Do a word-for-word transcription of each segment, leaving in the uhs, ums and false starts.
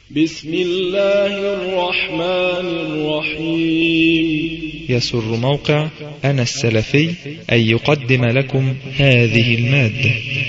بسم الله الرحمن الرحيم. يسر موقع أنا السلفي أن يقدم لكم هذه المادة.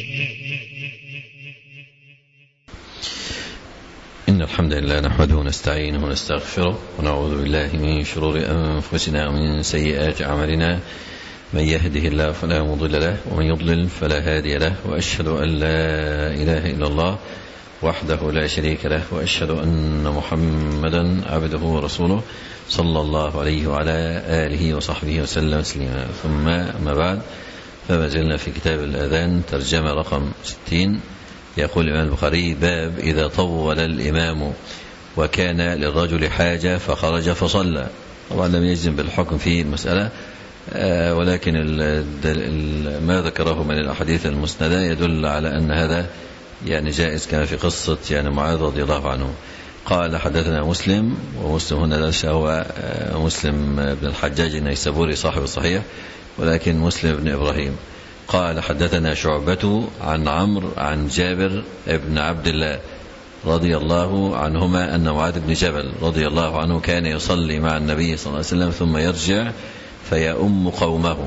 إن الحمد لله نحمده ونستعينه ونستغفره ونعوذ بالله من شرور أنفسنا ومن سيئات أعمالنا، من يهده الله فلا مضل له ومن يضلل فلا هادي له، وأشهد أن لا إله إلا الله وحده لا شريك له، وأشهد أن محمدا عبده ورسوله صلى الله عليه وعلى آله وصحبه وسلم تسليما. ثم ما بعد، فما زلنا في كتاب الأذان ترجمة رقم ستين. يقول الإمام البخاري: باب إذا طول الإمام وكان للرجل حاجة فخرج فصلى. طبعا لم يجزم بالحكم في المسألة، ولكن ما ذكره من الأحاديث المسندة يدل على أن هذا يعني جائز، كما في قصة يعني معاذ رضي الله عنه. قال: حدثنا مسلم، ومسلم هنا ليس هو مسلم بن الحجاج النيسابوري صاحب الصحيح، ولكن مسلم بن إبراهيم. قال: حدثنا شعبة عن عمرو عن جابر بن عبد الله رضي الله عنهما أن معاذ بن جبل رضي الله عنه كان يصلي مع النبي صلى الله عليه وسلم ثم يرجع فيؤم قومه.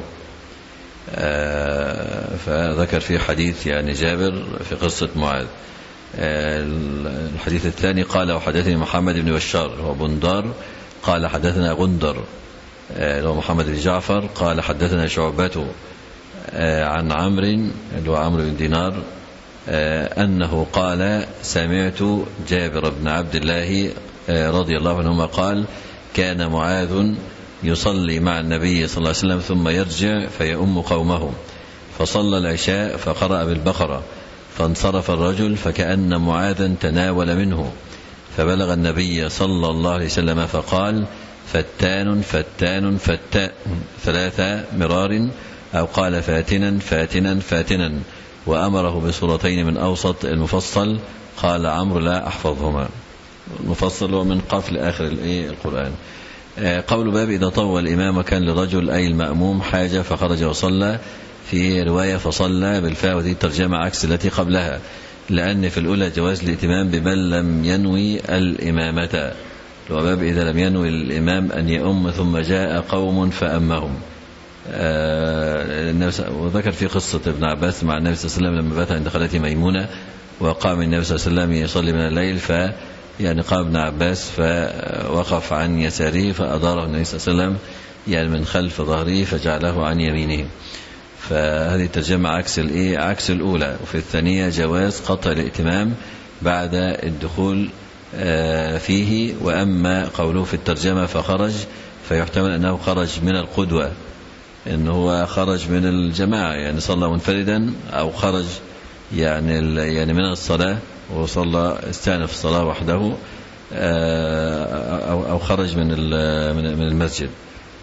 آه فذكر في حديث يعني جابر في قصة معاذ. آه الحديث الثاني قال: وحدثني محمد بن بشار هو بندار قال: حدثنا غندر آه هو محمد بن جعفر قال: حدثنا شعبة آه عن عمرو اللي هو عمرو بن دينار آه أنه قال: سمعت جابر بن عبد الله آه رضي الله عنهما قال: كان معاذ يصلي مع النبي صلى الله عليه وسلم ثم يرجع فيؤم قومه، فصلى العشاء فقرأ بالبقرة، فانصرف الرجل فكأن معاذا تناول منه، فبلغ النبي صلى الله عليه وسلم فقال: فتان فتان فتاء ثلاث مرار، أو قال: فاتنا فاتنا فاتنا، وأمره بسورتين من أوسط المفصل. قال عمرو: لا أحفظهما. المفصل هو من قاف لآخر القرآن. قول باب إذا طول الإمام وكان للرجل أي المأموم حاجة فخرج وصلى، في رواية فصلى بالفاء، ودي ترجمة عكس التي قبلها، لأن في الأولى جواز الائتمام بمن لم ينوي الإمامة، وباب إذا لم ينوي الإمام أن يؤم ثم جاء قوم فأمهم. وذكر في قصة ابن عباس مع النبي صلى الله عليه وسلم لما بات عند خالته ميمونة، وقام النبي صلى الله عليه وسلم يصلي من الليل، ف يعني قام ابن عباس فوقف عن يساره فأداره النبي صلى الله عليه وسلم يعني من خلف ظهره فجعله عن يمينه. فهذه الترجمة عكس الايه عكس الأولى. وفي الثانية جواز قطع الائتمام بعد الدخول فيه. وأما قوله في الترجمة فخرج، فيحتمل أنه خرج من القدوة، إنه هو خرج من الجماعة يعني صلى منفردا، أو خرج يعني يعني من الصلاة وصلى استأنف الصلاة وحده، أو أو خرج من من المسجد،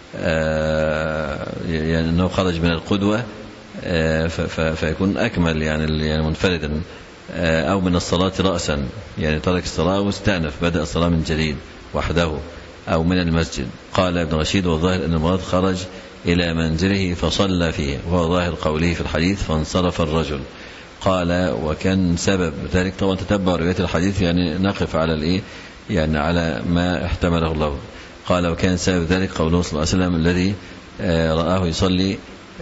يعني أنه خرج من القدوة فيكون أكمل يعني منفردا، أو من الصلاة رأسا يعني ترك الصلاة واستأنف بدأ الصلاة من جديد وحده، أو من المسجد. قال ابن رشيد: والظاهر أن المراد خرج إلى منزله فصلى فيه، وهو ظاهر قوله في الحديث فانصرف الرجل. قال: وكان سبب ذلك، طبعا تتبع رواية الحديث يعني نقف على الايه يعني على ما احتمله الله. قال: وكان سبب ذلك قوله صلى الله عليه وسلم الذي رآه يصلي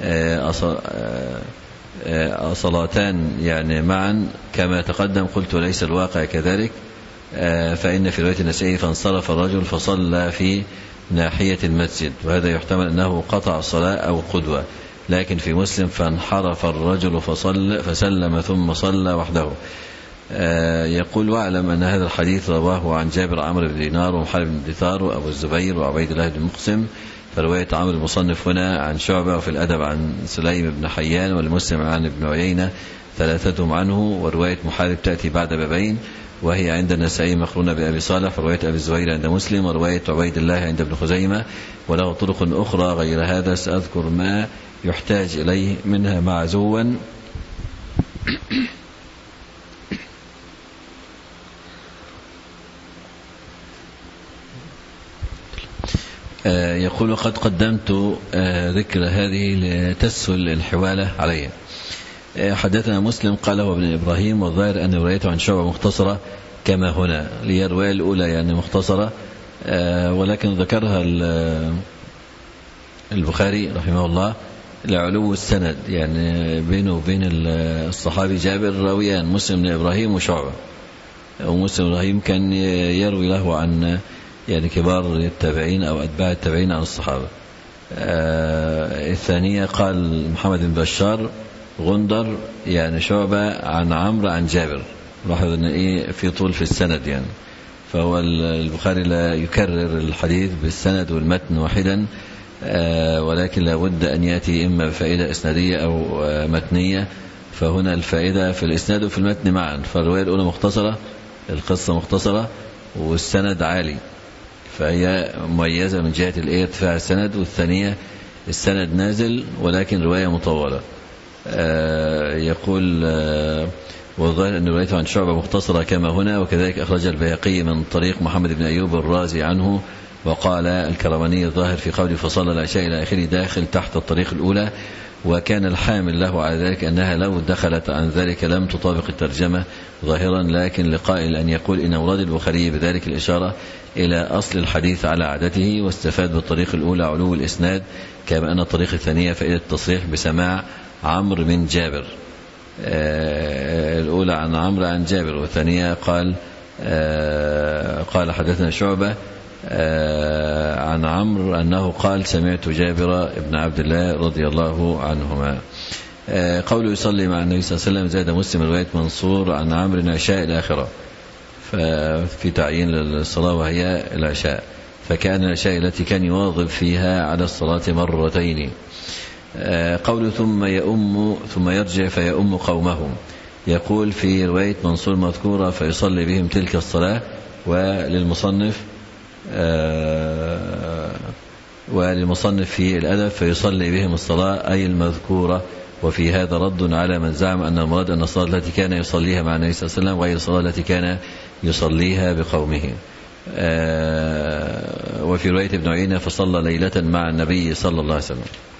صلاتان يعني معا كما تقدم. قلت: ليس الواقع كذلك، فإن في رواية النسائي فانصرف الرجل فصلى في ناحية المسجد، وهذا يحتمل أنه قطع الصلاة أو قدوة. لكن في مسلم فانحرف الرجل فصل فسلم ثم صلى وحده. آه يقول: واعلم أن هذا الحديث رواه عن جابر عمرو بن دينار ومحارب بن دثار وأبو الزبير وعبيد الله بن مقسم. فرواية عمرو المصنف هنا عن شعبة، وفي الأدب عن سليم بن حيان، والمسلم عن ابن عيينة ثلاثتهم عنه. ورواية محارب تأتي بعد بابين، وهي عند النسائي مقرونة بأبي صالح، ورواية أبي الزبير عند مسلم، ورواية عبيد الله عند ابن خزيمة، وله طرق أخرى غير هذا سأذكر ما يحتاج إليه منها معزوا. يقول: قد قدمت ذكر هذه لتسهل الحوالة عليه. حدثنا مسلم قال: هو ابن إبراهيم، والظاهر أن روايته عن شعبة مختصرة كما هنا، لي الرواية الأولى يعني مختصرة، ولكن ذكرها البخاري رحمه الله لعلو السند، يعني بينه وبين الصحابي جابر راويان، مسلم بن إبراهيم وشعبة. ومسلم بن إبراهيم كان يروي له عن يعني كبار التابعين أو أتباع التابعين عن الصحابة. آه الثانية قال محمد بن بشار غندر يعني شعبة عن عمرو عن جابر. لاحظ أن إيه في طول في السند يعني، فهو البخاري لا يكرر الحديث بالسند والمتن واحدا، آه ولكن لا بد أن يأتي إما بفائدة إسنادية أو آه متنية. فهنا الفائدة في الإسناد وفي المتن معا. فالرواية الأولى مختصرة، القصة مختصرة والسند عالي، فهي مميزة من جهة ارتفاع السند. والثانية السند نازل ولكن رواية مطولة. آه يقول آه والظاهر أن روايته عن شعبة مختصرة كما هنا، وكذلك أخرج البيهقي من طريق محمد بن أيوب الرازي عنه. وقال الكرماني الظاهر في قوله فصلى العشاء إلى آخره داخل تحت الطريق الأولى، وكان الحامل له على ذلك أنها لو دخلت عن ذلك لم تطابق الترجمة ظاهرا، لكن لقائل أن يقول إن أوراد البخاري بذلك الإشارة إلى أصل الحديث على عادته، واستفاد بالطريق الأولى علو الإسناد، كما أن الطريق الثانية فائدة التصريح بسماع عمرو من جابر. آه الأولى عن عمرو عن جابر، والثانية قال آه قال حدثنا شعبة آه عن عمرو أنه قال سمعت جابر بن عبد الله رضي الله عنهما. آه قوله يصلي مع النبي صلى الله عليه وسلم زاد مسلم رواية منصور عن عمرو عشاء الآخرة، ففي تعيين للصلاة وهي العشاء، فكان العشاء التي كان يواظب فيها على الصلاة مرتين. آه قوله ثم يؤم ثم يرجع فيؤم قومهم، يقول في رواية منصور مذكورة فيصلي بهم تلك الصلاة، وللمصنف آه وللمصنف في الأدب فيصلي بهم الصلاة أي المذكورة. وفي هذا رد على من زعم أن المراد أن الصلاة التي كان يصليها مع النبي صلى الله عليه وسلم غير الصلاة التي كان يصليها بقومه. آه وفي رواية ابن عيينة فصلى ليلة مع النبي صلى الله عليه وسلم.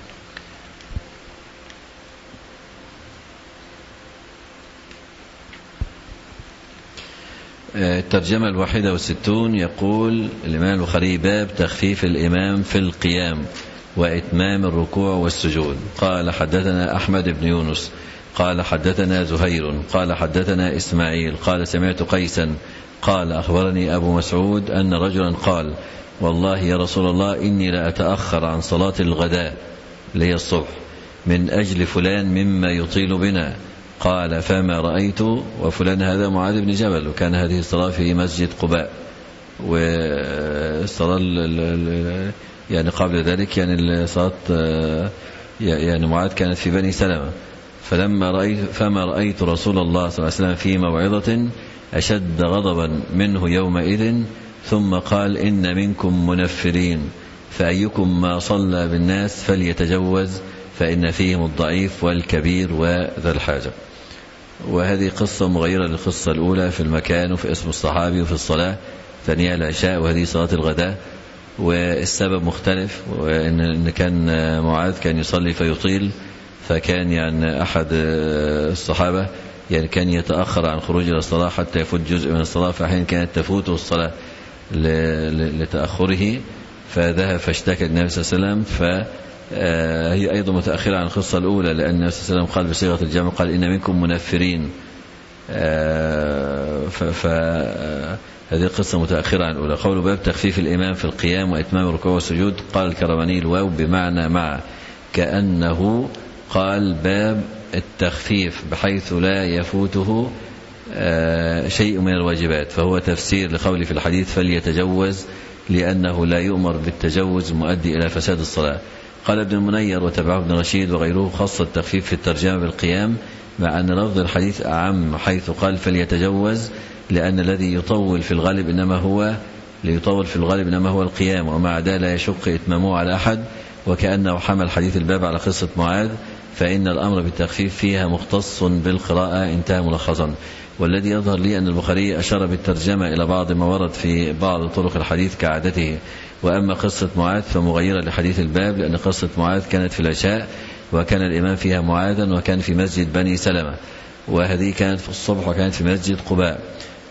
الترجمة الواحدة والستون، يقول الإمام البخاري باب تخفيف الإمام في القيام وإتمام الركوع والسجود. قال حدثنا أحمد بن يونس قال حدثنا زهير قال حدثنا إسماعيل قال سمعت قيسا قال أخبرني أبو مسعود أن رجلا قال والله يا رسول الله إني لا أتأخر عن صلاة الغداء اللي هي الصبح من أجل فلان مما يطيل بنا. قال فما رأيت، وفلان هذا معاذ بن جبل، وكان هذه الصلاة في مسجد قباء، والصلاة يعني قبل ذلك يعني الصلاة يعني معاذ كانت في بني سلمة. فلما رأيت فما رأيت رسول الله صلى الله عليه وسلم في موعظة أشد غضبا منه يومئذ، ثم قال إن منكم منفرين، فأيكم ما صلى بالناس فليتجوز فإن فيهم الضعيف والكبير وذا الحاجة. وهذه قصة مغيرة للقصة الأولى في المكان وفي اسم الصحابي وفي الصلاة، ثانية العشاء وهذه صلاة الغداء، والسبب مختلف، وإن كان معاذ كان يصلي فيطيل، فكان يعني أحد الصحابة يعني كان يتأخر عن خروج إلى الصلاة حتى يفوت جزء من الصلاة، فأحيانا كانت تفوته الصلاة لتأخره، فذهب فاشتكى النبي صلى الله عليه وسلم. فهي أيضا متأخرة عن القصة الأولى، لأن النبي صلى الله عليه وسلم قال بصيغة الجمع قال إن منكم منفرين، فهذه القصة متأخرة عن الأولى. قول باب تخفيف الإمام في القيام وإتمام الركوع والسجود، قال الكرماني الواو بمعنى مع، كأنه قال باب التخفيف بحيث لا يفوته شيء من الواجبات، فهو تفسير لقول في الحديث فليتجوز، لأنه لا يؤمر بالتجوز المؤدي إلى فساد الصلاة. قال ابن المنير وتبعه ابن رشيد وغيره خص التخفيف في الترجمة بالقيام، مع أن لفظ الحديث أعم حيث قال فليتجوز، لأن الذي يطول في الغالب إنما هو ليطول في الغالب إنما هو القيام، ومع ذلك لا يشق إتمامه على أحد، وكأنه حمل حديث الباب على قصة معاذ، فإن الأمر بالتخفيف فيها مختص بالقراءة، انتهى ملخصا. والذي يظهر لي أن البخاري أشار بالترجمة إلى بعض ما ورد في بعض طرق الحديث كعادته، وأما قصة معاذ فمغيرة لحديث الباب، لأن قصة معاذ كانت في العشاء، وكان الإمام فيها معاذا، وكان في مسجد بني سلمة، وهذه كانت في الصبح وكانت في مسجد قباء.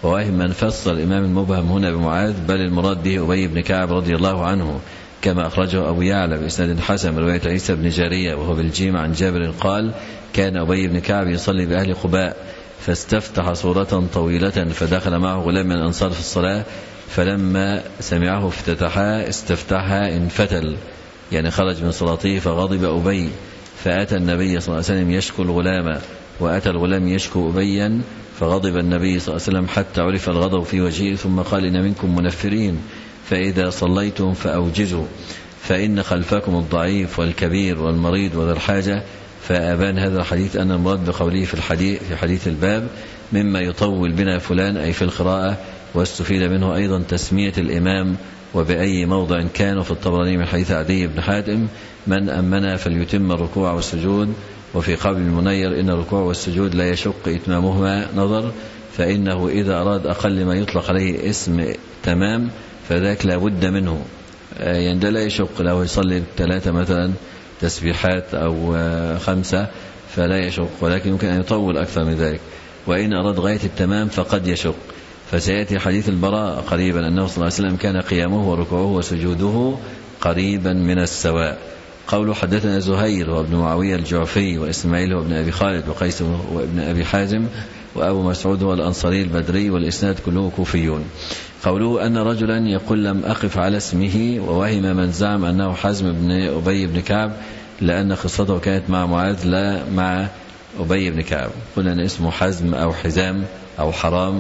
وواهم من فسر الإمام المبهم هنا بمعاذ، بل المراد به أبي بن كعب رضي الله عنه، كما أخرجه أبو يعلى بإسناد حسن رواية عيسى بن جارية وهو بالجيم عن جابر قال: كان أبي بن كعب يصلي بأهل قباء فاستفتح صورة طويلة فدخل معه غلام من الأنصار في الصلاة، فلما سمعه افتتحها استفتحها انفتل، يعني خرج من صلاته، فغضب أبي فأتى النبي صلى الله عليه وسلم يشكو الغلام، وأتى الغلام يشكو أبيا، فغضب النبي صلى الله عليه وسلم حتى عرف الغضب في وجهه، ثم قال: إن منكم منفرين، فإذا صليتم فأوجزوا، فإن خلفكم الضعيف والكبير والمريض وذا الحاجة. فأبان هذا الحديث أن المراد بقوله في الحديث في حديث الباب مما يطول بنا فلان، أي في القراءة. واستفيد منه أيضا تسمية الإمام وبأي موضع كان. في الطبراني من حديث عدي بن حاتم: من أمنا فليتم الركوع والسجود. وفي قول المنير: إن الركوع والسجود لا يشق إتمامهما نظر، فإنه إذا أراد أقل ما يطلق عليه اسم تمام فذاك لا بد منه، يعني ده لا يشق. لو يصلي ثلاثة مثلا تسبيحات أو خمسة فلا يشق، ولكن يمكن أن يطول أكثر من ذلك. وإن أراد غاية التمام فقد يشق. فسيأتي حديث البراء قريبا أنه صلى الله عليه وسلم كان قيامه وركوعه وسجوده قريبا من السواء. قوله حدثنا زهير وابن معاوية الجعفي وإسماعيل وابن أبي خالد وقيس وابن أبي حازم وأبو مسعود والأنصاري البدري، والإسناد كله كوفيون. قوله أن رجلا يقول لم أقف على اسمه، ووهم من زعم أنه حزم بن أبي بن كعب، لأن قصته كانت مع معاذ لا مع أبي بن كعب. قلنا أن اسمه حزم أو حزام أو حرام،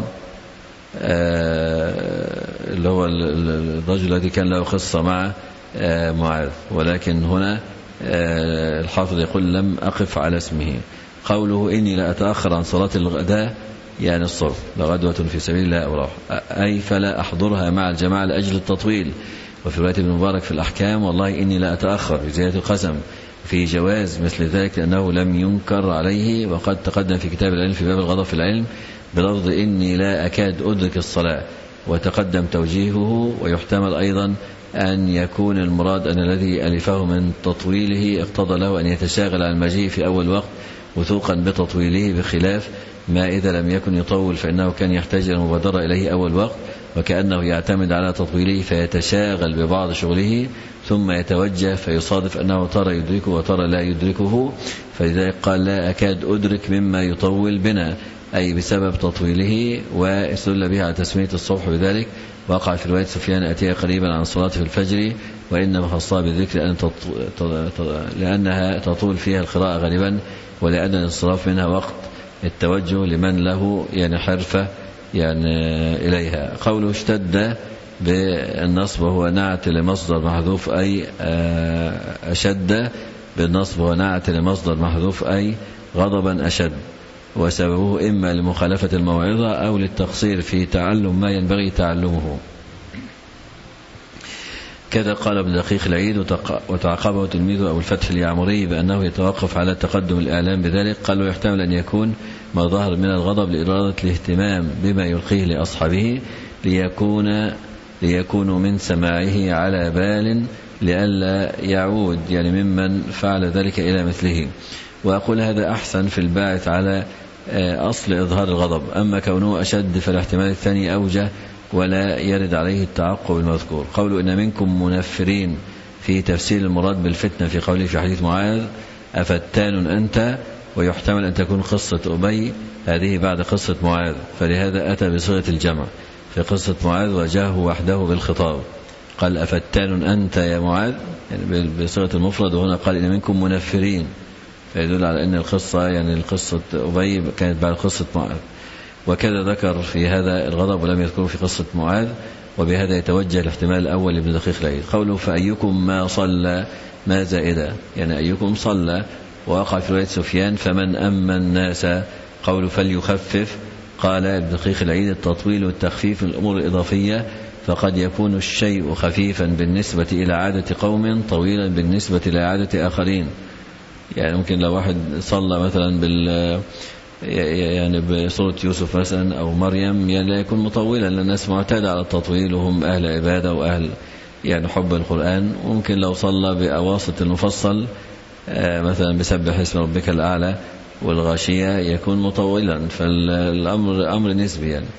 آه اللي هو الرجل الذي كان له قصة مع آه معاذ، ولكن هنا آه الحافظ يقول لم أقف على اسمه. قوله إني لا أتأخر عن صلاة الغداء، يعني الصبح، لغدوة في سبيل الله أو راح، أي فلا أحضرها مع الجماعة لأجل التطويل. وفي رواية ابن مبارك في الأحكام: والله إني لا أتأخر، بزيادة القسم في جواز مثل ذلك لأنه لم ينكر عليه. وقد تقدم في كتاب العلم في باب الغضب في العلم بلفظ إني لا أكاد أدرك الصلاة، وتقدم توجيهه. ويحتمل أيضا أن يكون المراد أن الذي ألفه من تطويله اقتضى له أن يتشاغل عن المجيء في أول وقت وثوقا بتطويله، بخلاف ما إذا لم يكن يطول فإنه كان يحتاج إلى المبادرة إليه أول وقت، وكأنه يعتمد على تطويله فيتشاغل ببعض شغله ثم يتوجه فيصادف أنه ترى يدركه وترى لا يدركه. فلذلك قال لا أكاد أدرك مما يطول بنا، أي بسبب تطويله. واستدل به على تسمية الصبح بذلك. وقع في رواية سفيان: أتي قريبا عن صلاة في الفجر، وإنما خصها بالذكر لأن لأنها تطول فيها القراءة غالبا، ولأن الانصراف منها وقت التوجه لمن له يعني حرفة يعني إليها. قوله اشتد بالنصب وهو نعت لمصدر محذوف، أي أشد بالنصب وهو نعت لمصدر محذوف، أي غضبا أشد. وسببه إما لمخالفة الموعظة أو للتقصير في تعلم ما ينبغي تعلمه. كذا قال ابن دقيق العيد، وتعقبه تلميذه أبو الفتح اليعمري بأنه يتوقف على تقدم الإعلام بذلك. قال ويحتمل أن يكون ما ظهر من الغضب لإرادة الاهتمام بما يلقيه لأصحابه ليكون ليكونوا من سماعه على بال لئلا يعود يعني ممن فعل ذلك إلى مثله. وأقول هذا أحسن في الباعث على أصل إظهار الغضب. أما كونه أشد فالاحتمال الثاني أوجه ولا يرد عليه التعقب المذكور. قوله إن منكم منفرين في تفسير المراد بالفتنة في قوله في حديث معاذ أفتان أنت، ويحتمل أن تكون قصة أبي هذه بعد قصة معاذ، فلهذا أتى بصيغة الجمع. في قصة معاذ وجاءه وحده بالخطاب، قال أفتان أنت يا معاذ يعني بصيغة المفرد، وهنا قال إن منكم منفرين، فيدل على أن القصة يعني القصة أبي كانت بعد قصة معاذ. وكذا ذكر في هذا الغضب ولم يذكره في قصة معاذ، وبهذا يتوجه الاحتمال الأول لابن دقيق العيد. قوله فأيكم ما صلى ما زائدة، يعني أيكم صلى. ووقع في رواية سفيان فمن أما الناس. قوله فليخفف، قال ابن دقيق العيد التطويل والتخفيف من الأمور الإضافية، فقد يكون الشيء خفيفا بالنسبة إلى عادة قوم طويلا بالنسبة إلى عادة آخرين. يعني ممكن لو واحد صلى مثلا بال يعني بصورة يوسف مثلا أو مريم يعني لا يكون مطولا، لأن الناس معتادة على التطويل وهم أهل عبادة وأهل يعني حب القرآن. وممكن لو صلى بأواسط المفصل مثلا بسبح اسم ربك الأعلى والغاشية يكون مطولا، فالأمر أمر نسبي يعني.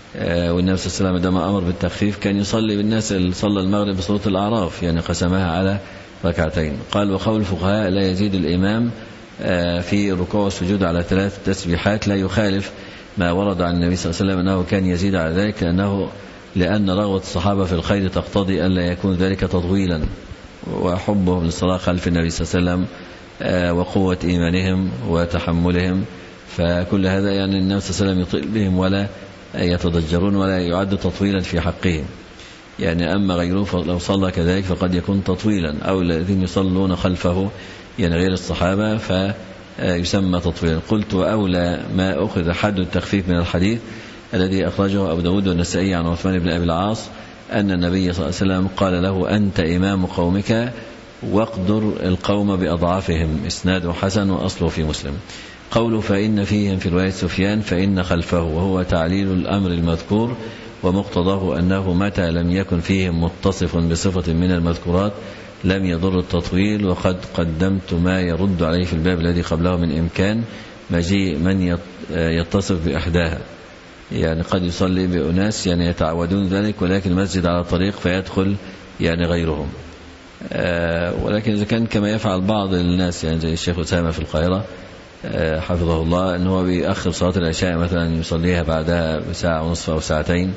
والنبي صلى الله عليه وسلم عندما أمر بالتخفيف كان يصلي بالناس اللي صلى المغرب بصورة الأعراف، يعني قسمها على ركعتين. قال وقول الفقهاء لا يزيد الإمام في الركوع والسجود على ثلاث تسبيحات لا يخالف ما ورد عن النبي صلى الله عليه وسلم أنه كان يزيد على ذلك، لأنه لأن رغبة الصحابة في الخير تقتضي ألا يكون ذلك تطويلا، وحبهم للصلاة خلف النبي صلى الله عليه وسلم وقوة إيمانهم وتحملهم، فكل هذا يعني النبي صلى الله عليه وسلم يطيل بهم ولا يتضجرون ولا يعد تطويلا في حقهم. يعني أما غيره لو صلى كذلك فقد يكون تطويلا، أو الذين يصلون خلفه يعني غير الصحابة فيسمى تطويلا. قلت وأولى ما أخذ حد التخفيف من الحديث الذي أخرجه أبو داود والنسائي عن عثمان بن أبي العاص أن النبي صلى الله عليه وسلم قال له أنت إمام قومك واقدر القوم بأضعافهم، إسناده حسن وأصله في مسلم. قوله فإن فيهم في رواية سفيان فإن خلفه، وهو تعليل الأمر المذكور ومقتضاه أنه متى لم يكن فيهم متصف بصفة من المذكورات لم يضر التطويل، وقد قدمت ما يرد عليه في الباب الذي قبله من إمكان مجيء من يتصف بإحداها. يعني قد يصلي بأناس يعني يتعودون ذلك ولكن المسجد على طريق فيدخل يعني غيرهم، ولكن إذا كان كما يفعل بعض الناس يعني زي الشيخ أسامة في القاهرة حفظه الله أنه بيأخر صلاة العشاء مثلا يصليها بعدها بساعة ونصف أو ساعتين،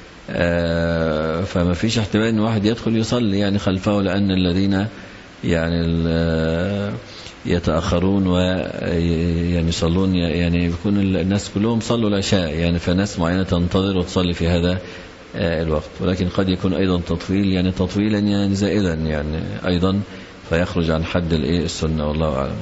فما فيش احتمال أن واحد يدخل يصلي يعني خلفه، لأن الذين يعني يتأخرون ويعني يصلون يعني بيكون الناس كلهم صلوا العشاء، يعني فناس معينة تنتظر وتصلي في هذا الوقت. ولكن قد يكون أيضا تطويل يعني تطويلا يعني زائدا يعني أيضا فيخرج عن حد السنة والله أعلم.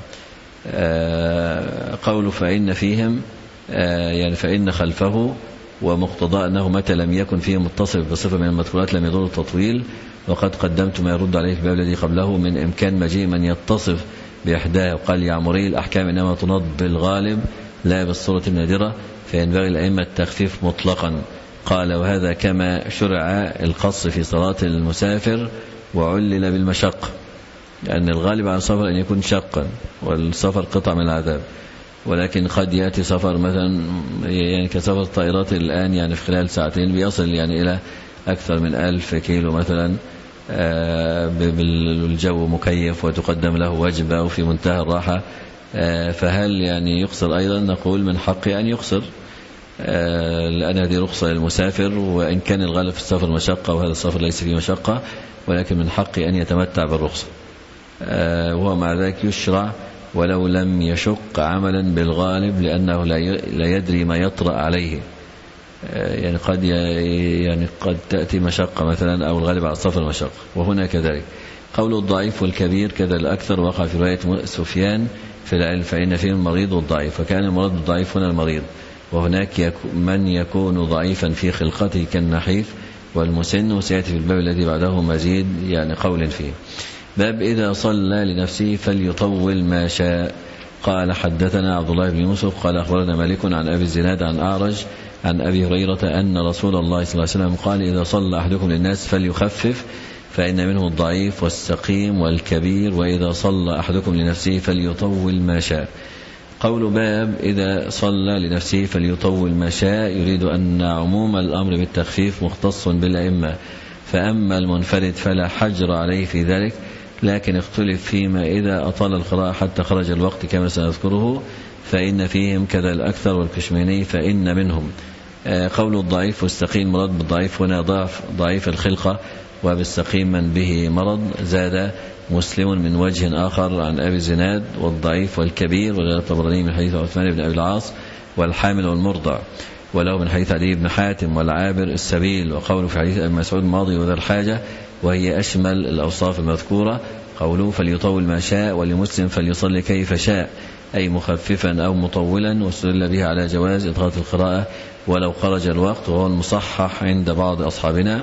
قوله فإن فيهم يعني فإن خلفه ومقتضى أنه متى لم يكن فيه متصف بصفة من المذكورات لم يضر التطويل، وقد قدمت ما يرد عليه في الباب الذي قبله من إمكان مجيء من يتصف بإحداه. وقال يعمري الأحكام إنما تنض بالغالب لا بالصورة النادرة، فينبغي الأئمة التخفيف مطلقا. قال وهذا كما شرع القص في صلاة المسافر وعلل بالمشقة، لأن الغالب على السفر أن يكون شقا والسفر قطع من العذاب، ولكن قد يأتي سفر مثلا يعني كسفر الطائرات الآن يعني في خلال ساعتين بيصل يعني إلى أكثر من ألف كيلو مثلا بالجو مكيف وتقدم له وجبة وفي منتهى الراحة، فهل يعني يقصر؟ أيضا نقول من حقه أن يقصر، لأن هذه رخصة للمسافر، وإن كان الغالب في السفر مشقة وهذا السفر ليس فيه مشقة، ولكن من حقه أن يتمتع بالرخصة، وهو مع ذلك يشرع ولو لم يشق عملا بالغالب، لأنه لا يدري ما يطرأ عليه، يعني قد يعني قد تأتي مشقة مثلا أو الغالب على السفر مشقة، وهنا كذلك. قول الضعيف والكبير كذا الأكثر وقع في رواية سفيان في العلم فإن فيه المريض والضعيف، فكان المرض الضعيف هنا المريض، وهناك من يكون ضعيفا في خلقته كالنحيف والمسن، وسيأتي في الباب الذي بعده مزيد يعني قول فيه. باب إذا صلى لنفسه فليطول ما شاء. قال حدثنا عبد الله بن يوسف قال أخبرنا مالك عن أبي الزناد عن أعرج عن أبي هريرة أن رسول الله صلى الله عليه وسلم قال إذا صلى أحدكم للناس فليخفف فإن منه الضعيف والسقيم والكبير، وإذا صلى أحدكم لنفسه فليطول ما شاء. قول باب إذا صلى لنفسه فليطول ما شاء يريد أن عموم الأمر بالتخفيف مختص بالأئمة، فأما المنفرد فلا حجر عليه في ذلك، لكن اختلف فيما إذا أطال القراءة حتى خرج الوقت كما سنذكره فإن فيهم كذا الأكثر والكشميني فإن منهم. قول الضعيف والسقيم مرض بالضعيف هنا ضعف ضعيف الخلقة، وبالسقيم من به مرض. زاد مسلم من وجه آخر عن أبي الزناد والضعيف والكبير، وغير الطبراني من حديث عثمان بن أبي العاص والحامل والمرضع، وله من حديث علي بن حاتم والعابر السبيل. وقوله في حديث أبي مسعود الماضي وذا الحاجة، وهي أشمل الأوصاف المذكورة. قوله فليطول ما شاء، ولمسلم فليصلي كيف شاء، أي مخففا أو مطولا، واستدل به على جواز إطالة القراءة ولو خرج الوقت، وهو المصحح عند بعض أصحابنا،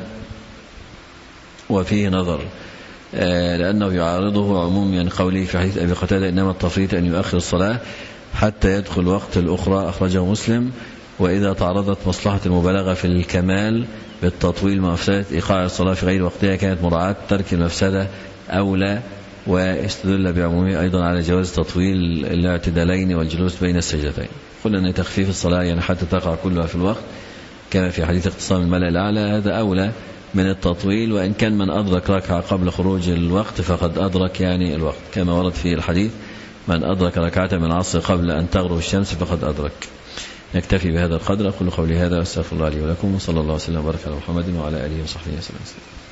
وفيه نظر لأنه يعارضه عموم يعني قوله في حديث أبي قتادة إنما التفريط أن يؤخر الصلاة حتى يدخل وقت الأخرى، أخرجه مسلم. وإذا تعرضت مصلحة المبالغة في الكمال بالتطويل مع مفسدة إيقاع الصلاة في غير وقتها كانت مراعاة ترك المفسدة أولى، واستدل بعمومه أيضا على جواز تطويل الاعتدالين والجلوس بين السجدتين. قلنا أن تخفيف الصلاة يعني حتى تقع كلها في الوقت، كما في حديث اقتسام الملأ الأعلى، هذا أولى من التطويل، وإن كان من أدرك ركعة قبل خروج الوقت فقد أدرك يعني الوقت، كما ورد في الحديث من أدرك ركعة من العصر قبل أن تغرب الشمس فقد أدرك. نكتفي بهذا القدر. أقول قولي هذا واستغفر الله لي ولكم، وصلى الله وسلم وبارك على محمد وعلى آله وصحبه وسلم.